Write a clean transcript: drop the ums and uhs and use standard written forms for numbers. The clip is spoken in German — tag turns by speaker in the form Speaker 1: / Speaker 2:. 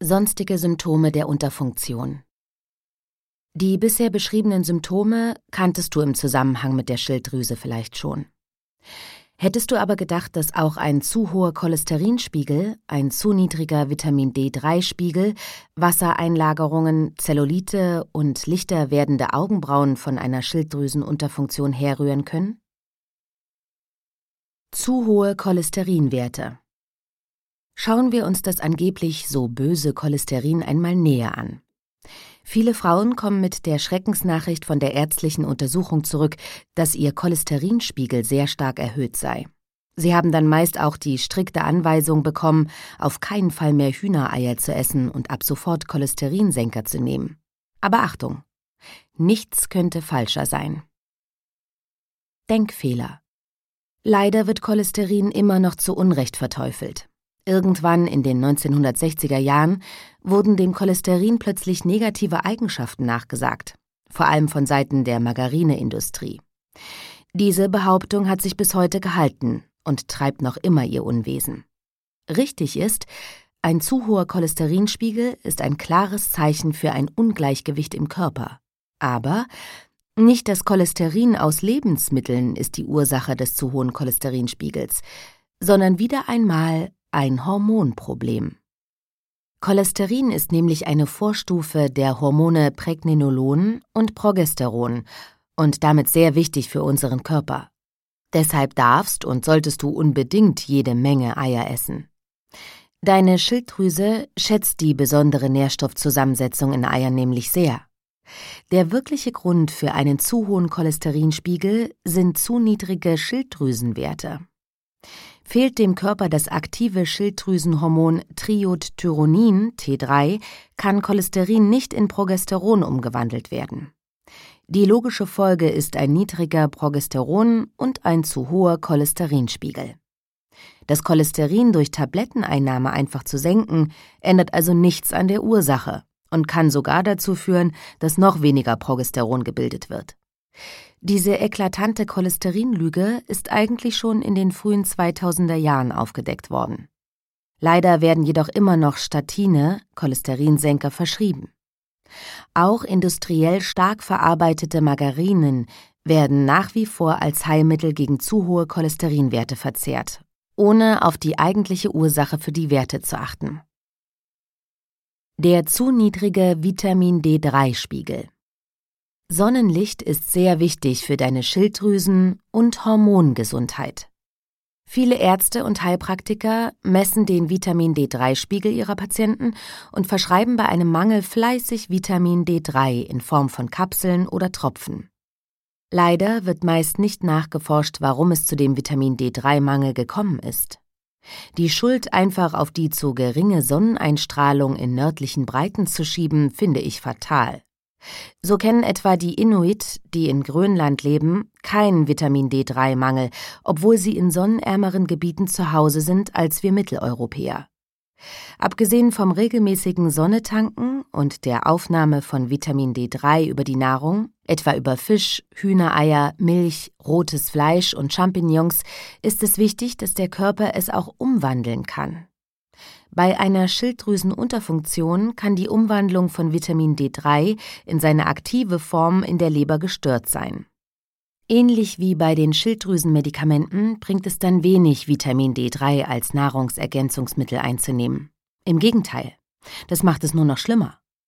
Speaker 1: Sonstige Symptome der Unterfunktion. Die bisher beschriebenen Symptome kanntest du im Zusammenhang mit der Schilddrüse vielleicht schon. Hättest du aber gedacht, dass auch ein zu hoher Cholesterinspiegel, ein zu niedriger Vitamin-D3-Spiegel, Wassereinlagerungen, Zellulite und lichter werdende Augenbrauen von einer Schilddrüsenunterfunktion herrühren können? Zu hohe Cholesterinwerte. Schauen wir uns das angeblich so böse Cholesterin einmal näher an. Viele Frauen kommen mit der Schreckensnachricht von der ärztlichen Untersuchung zurück, dass ihr Cholesterinspiegel sehr stark erhöht sei. Sie haben dann meist auch die strikte Anweisung bekommen, auf keinen Fall mehr Hühnereier zu essen und ab sofort Cholesterinsenker zu nehmen. Aber Achtung, nichts könnte falscher sein. Denkfehler. Leider wird Cholesterin immer noch zu Unrecht verteufelt. Irgendwann in den 1960er Jahren wurden dem Cholesterin plötzlich negative Eigenschaften nachgesagt, vor allem von Seiten der Margarineindustrie. Diese Behauptung hat sich bis heute gehalten und treibt noch immer ihr Unwesen. Richtig ist, ein zu hoher Cholesterinspiegel ist ein klares Zeichen für ein Ungleichgewicht im Körper. Aber nicht das Cholesterin aus Lebensmitteln ist die Ursache des zu hohen Cholesterinspiegels, sondern wieder einmal ein Hormonproblem. Cholesterin ist nämlich eine Vorstufe der Hormone Pregnenolon und Progesteron und damit sehr wichtig für unseren Körper. Deshalb darfst und solltest du unbedingt jede Menge Eier essen. Deine Schilddrüse schätzt die besondere Nährstoffzusammensetzung in Eiern nämlich sehr. Der wirkliche Grund für einen zu hohen Cholesterinspiegel sind zu niedrige Schilddrüsenwerte. Fehlt dem Körper das aktive Schilddrüsenhormon Triiodthyronin T3, kann Cholesterin nicht in Progesteron umgewandelt werden. Die logische Folge ist ein niedriger Progesteron- und ein zu hoher Cholesterinspiegel. Das Cholesterin durch Tabletteneinnahme einfach zu senken, ändert also nichts an der Ursache und kann sogar dazu führen, dass noch weniger Progesteron gebildet wird. Diese eklatante Cholesterinlüge ist eigentlich schon in den frühen 2000er Jahren aufgedeckt worden. Leider werden jedoch immer noch Statine, Cholesterinsenker, verschrieben. Auch industriell stark verarbeitete Margarinen werden nach wie vor als Heilmittel gegen zu hohe Cholesterinwerte verzehrt, ohne auf die eigentliche Ursache für die Werte zu achten. Der zu niedrige Vitamin-D3-Spiegel. Sonnenlicht ist sehr wichtig für deine Schilddrüsen- und Hormongesundheit. Viele Ärzte und Heilpraktiker messen den Vitamin-D3-Spiegel ihrer Patienten und verschreiben bei einem Mangel fleißig Vitamin D3 in Form von Kapseln oder Tropfen. Leider wird meist nicht nachgeforscht, warum es zu dem Vitamin D3-Mangel gekommen ist. Die Schuld einfach auf die zu geringe Sonneneinstrahlung in nördlichen Breiten zu schieben, finde ich fatal. So kennen etwa die Inuit, die in Grönland leben, keinen Vitamin-D3-Mangel, obwohl sie in sonnenärmeren Gebieten zu Hause sind als wir Mitteleuropäer. Abgesehen vom regelmäßigen Sonnetanken und der Aufnahme von Vitamin D3 über die Nahrung, etwa über Fisch, Hühnereier, Milch, rotes Fleisch und Champignons, ist es wichtig, dass der Körper es auch umwandeln kann. Bei einer Schilddrüsenunterfunktion kann die Umwandlung von Vitamin D3 in seine aktive Form in der Leber gestört sein. Ähnlich wie bei den Schilddrüsenmedikamenten bringt es dann wenig, Vitamin D3 als Nahrungsergänzungsmittel einzunehmen. Im Gegenteil, das macht es nur noch schlimmer.